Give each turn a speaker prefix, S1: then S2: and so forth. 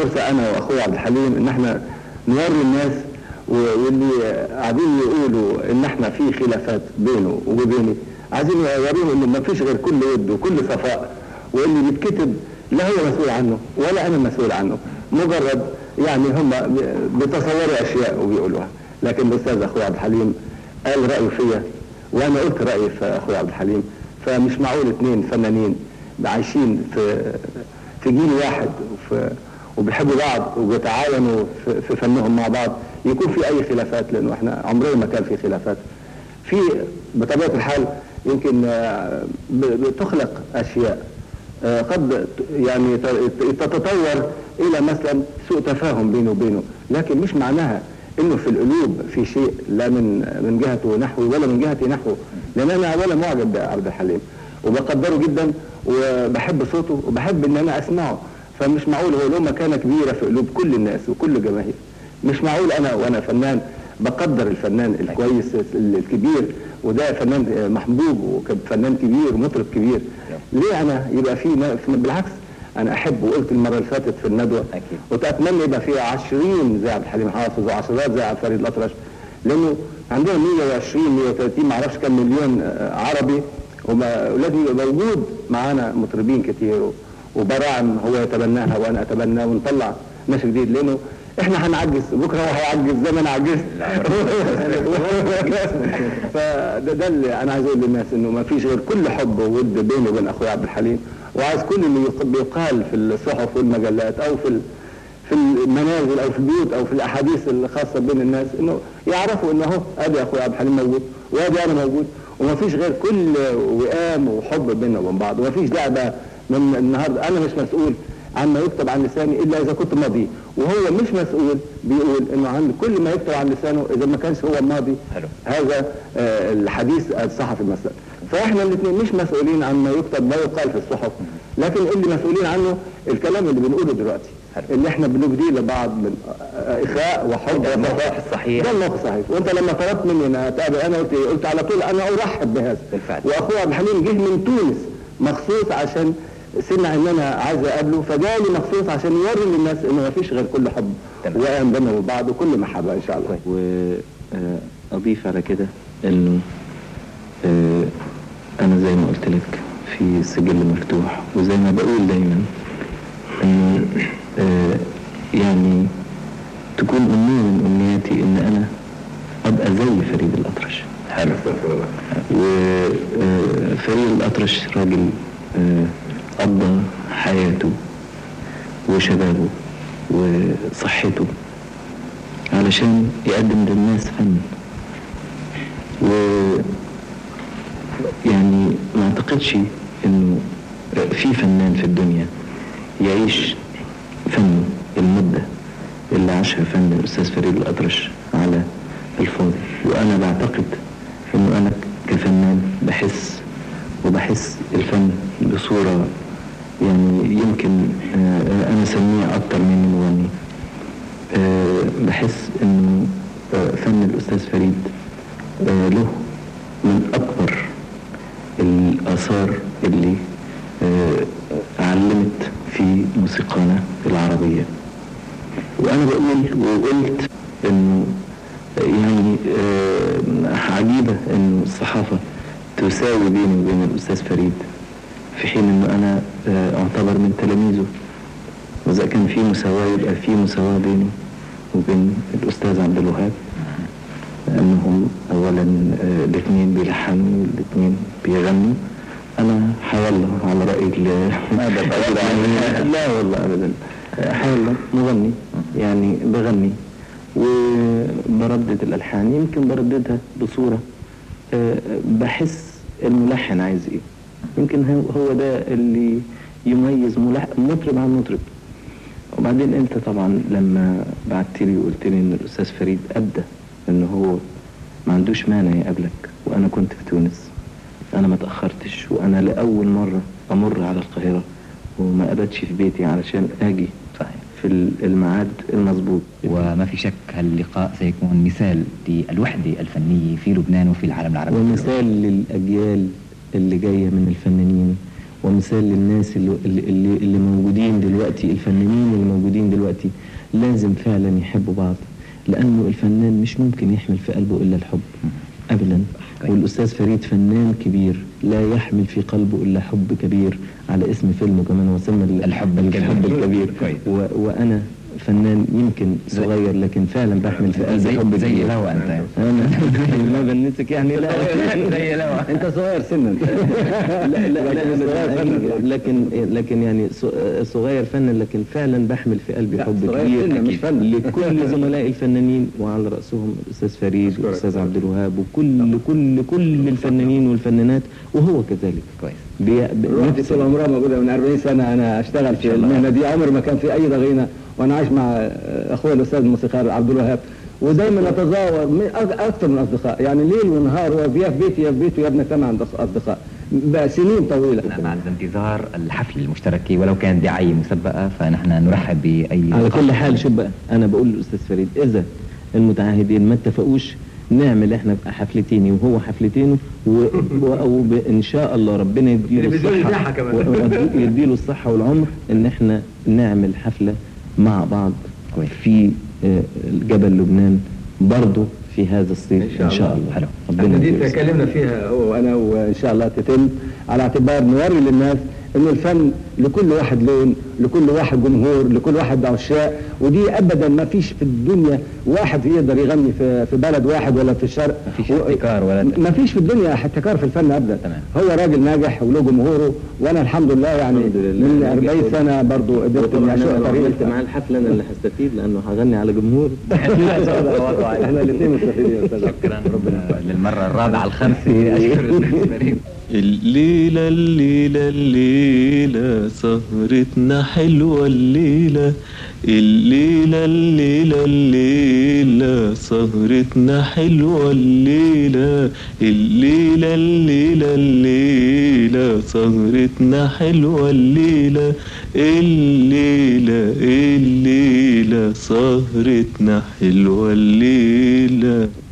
S1: فرصة أنا وأخوي عبد الحليم إن احنا نوري الناس واللي قاعدين يقولوا إن احنا في خلافات بينه وبيني، عايزين يوريهم إن ما فيش غير كل ود وكل صفاء، واللي بيتكتب لا هو مسؤول عنه ولا أنا مسؤول عنه، مجرد يعني هم بيتصوروا أشياء وبيقولوها. لكن الأستاذ أخوي عبد الحليم قال رأيه فيا وأنا قلت رأيي في أخوي عبد الحليم. فمش معقول اثنين فنانين عايشين في جيل واحد وبيحبوا بعض وبيتعاونوا في فنهم مع بعض يكون في أي خلافات، لأنه احنا عمرنا ما كان في خلافات. في بطبيعة الحال يمكن بتخلق أشياء قد يعني تتطور إلى مثلا سوء تفاهم بينه وبينه، لكن مش معناها انه في القلوب في شيء لا من جهته نحوي ولا من جهتي نحوه، لان انا اولا معجب بعبد الحليم وبقدره جدا وبحب صوته وبحب ان انا اسمعه. فمش معقول هو له مكانه كبيره في قلوب كل الناس وكل الجماهير. مش معقول وانا فنان بقدر الفنان الكويس الكبير، وده فنان محبوب وفنان كبير ومطرب كبير، ليه انا يبقى فيه بالعكس انا احب. وقلت المره اللي فاتت في الندوه واتمنى يبقى فيها 20 زي عبد الحليم حافظ وعشرات زي عبد الفريد الأطرش، لانه عندنا 120 130 ما اعرفش كم مليون عربي، ولازم يبقى موجود معانا مطربين كتير وبراعم هو يتبناها وانا اتبناها ونطلع ناس جديد، لانه احنا هنعجز بكره هو هيعجز زي ما انا عجزت. فده اللي انا عايز اقول للناس، انه ما فيش غير كل حب وود بيني وبين اخويا عبد الحليم، وعايز كل اللي بيقال في الصحف والمجلات او في المنازل او في البيوت او في الاحاديث الخاصه بين الناس انه يعرفوا انه اهو ادي اخويا عبد الحليم موجود وادي انا موجود، وما فيش غير كل وئام وحب بيننا وبين بعض، وما فيش داعي بقى من النهارده انا مش مسؤول عما يكتب عن لساني الا اذا كنت ماضي، وهو مش مسؤول بيقول انه عن كل ما يكتب عن لسانه اذا ما كانش هو ماضي. هذا الحديث الصحفي مثلا. فاحنا الاثنين مش مسؤولين عن ما يكتب ما يقال في الصحف، لكن اللي مسؤولين عنه الكلام اللي بنقوله دلوقتي اللي احنا بنبديه لبعض من اخاء وحب
S2: وصفاء. الصحيح
S1: ده الموقف صحيح. وانت لما طلبت مني ان اتقابل انا قلت على طول انا ارحب بهذا
S2: بالفعل.
S1: واخويا عبد الحليم جه من تونس مخصوص عشان سمع ان انا عايز اقابله، فجالي مخصوص عشان يوري للناس انه ما فيش غير كل حب وقام بيننا وبعض وكل محبه ان شاء الله.
S3: واضيف على كده انه انا زي ما قلت لك في سجل مفتوح، وزي ما بقول دايما انه يعني تكون امنيه من امنياتي ان انا ابقى زي فريد الأطرش.
S2: حلو.
S3: وفريد الأطرش راجل قضى حياته وشبابه وصحته علشان يقدم للناس فن، ويعني ما اعتقدش انه في فنان في الدنيا يعيش فنه المدة اللي عاشها فن الأستاذ فريد الأطرش على الفاضي. وأنا بعتقد انه أنا كفنان بحس الفن بصورة يعني يمكن أنا أسميه أكتر مني مغني. بحس انه فن الأستاذ فريد له من أكبر الآثار اللي علمت في موسيقانا العربية. وأنا بقول وقلت إنه يعني عجيبة إنه الصحافة تساوي بيني وبين الأستاذ فريد، في حين إنه أنا أعتبر من تلاميذه، وإذا كان في مساواة يبقى في مساواة بيني وبين الأستاذ عبد الوهاب، لأنهم أولا الاثنين بيلحنوا والاثنين بيغنوا. أنا حيالله على رأي لا والله أبدا، حيالله مغني يعني بغني وبردد الألحان، يمكن برددها بصورة بحس الملحن عايز إيه، يمكن هو ده اللي يميز مطرب عن مطرب. وبعدين أنت طبعا لما بعت لي وقلت لي إن الأستاذ فريد أبدى إن هو ما عندوش مانع يقابلك، وأنا كنت في تونس، أنا ما تأخرتش، وأنا لأول مرة أمر على القاهرة وما قابلتش في بيتي علشان أجي في الميعاد المظبوط.
S2: وما في شك هاللقاء سيكون مثال للوحدة الفنية في لبنان وفي العالم العربي،
S3: ومثال للأجيال اللي جاية من الفنانين ومثال للناس اللي موجودين دلوقتي، الفنانين اللي موجودين دلوقتي لازم فعلا يحبوا بعض، لأنه الفنان مش ممكن يحمل في قلبه إلا الحب أبدا. والأستاذ فريد فنان كبير لا يحمل في قلبه إلا حب كبير، على اسم فيلمه كمان وسمى الحب الكبير. وأنا فنان يمكن صغير لكن فعلا بحمل في قلبي حب
S2: زي لو انت
S3: انا ما بنسك يعني لا
S2: زي لو
S1: انت صغير سنا.
S3: لكن يعني صغير فنا، لكن فعلا بحمل في قلبي حب كبير
S1: مش فن.
S3: لكل زملائي الفنانين، وعلى رأسهم الأستاذ فريد والأستاذ عبد الوهاب وكل كل الفنانين والفنانات، وهو كذلك.
S2: كويس.
S1: روحتي طول عمرها موجوده من 40 سنه انا اشتغل في المهنه دي، عمر ما كان في اي ضغينه، وانا عايش مع اخويا الاستاذ الموسيقار عبد الوهاب، ودايما نتزاور اكثر من اصدقاء، يعني ليل ونهار، هو في بيتي يا في بيته، يا ابنك 8 اصدقاء بقى سنين طويله.
S2: نحن عند انتظار الحفل المشترك ولو كانت دعايه مسبقه، فنحن نرحب باي.
S3: على كل حال شوف بقى، انا بقول للاستاذ فريد اذا المتعهدين ما اتفقوش نعمل احنا بقى حفلتين وهو حفلتين، وان شاء الله ربنا يديله الصحه والعمر ان احنا نعمل حفله مع بعض في جبل لبنان برضه في هذا الصيف ان شاء الله.
S1: حلو. ربنا دي تكلمنا فيها هو وانا، وان شاء الله تتم، على اعتبار نوري للناس انه الفن لكل واحد لون، لكل واحد جمهور، لكل واحد عشاق، ودي ابدا ما فيش في الدنيا واحد يقدر يغني في بلد واحد ولا في الشرق،
S2: ما فيش احتكار ولا
S1: ما فيش في الدنيا احتكار في الفن ابدا.
S2: تمام.
S1: هو راجل ناجح وله جمهوره، وانا الحمد لله يعني من 40 سنه برضه قدرت اني اشق طريقي
S3: مع الحفله. انا اللي هستفيد لانه هغني على جمهور.
S1: احنا الاثنين مستفيدين يا استاذ.
S2: شكرا للمره الرابعه الخامسه. اشكر
S4: الليلة الليلة الليلة سهرتنا حلوة الليلة، الليلة الليلة الليلة سهرتنا حلوة الليلة، الليلة الليلة الليلة سهرتنا حلوة الليلة، الليلة الليلة سهرتنا حلوة الليلة.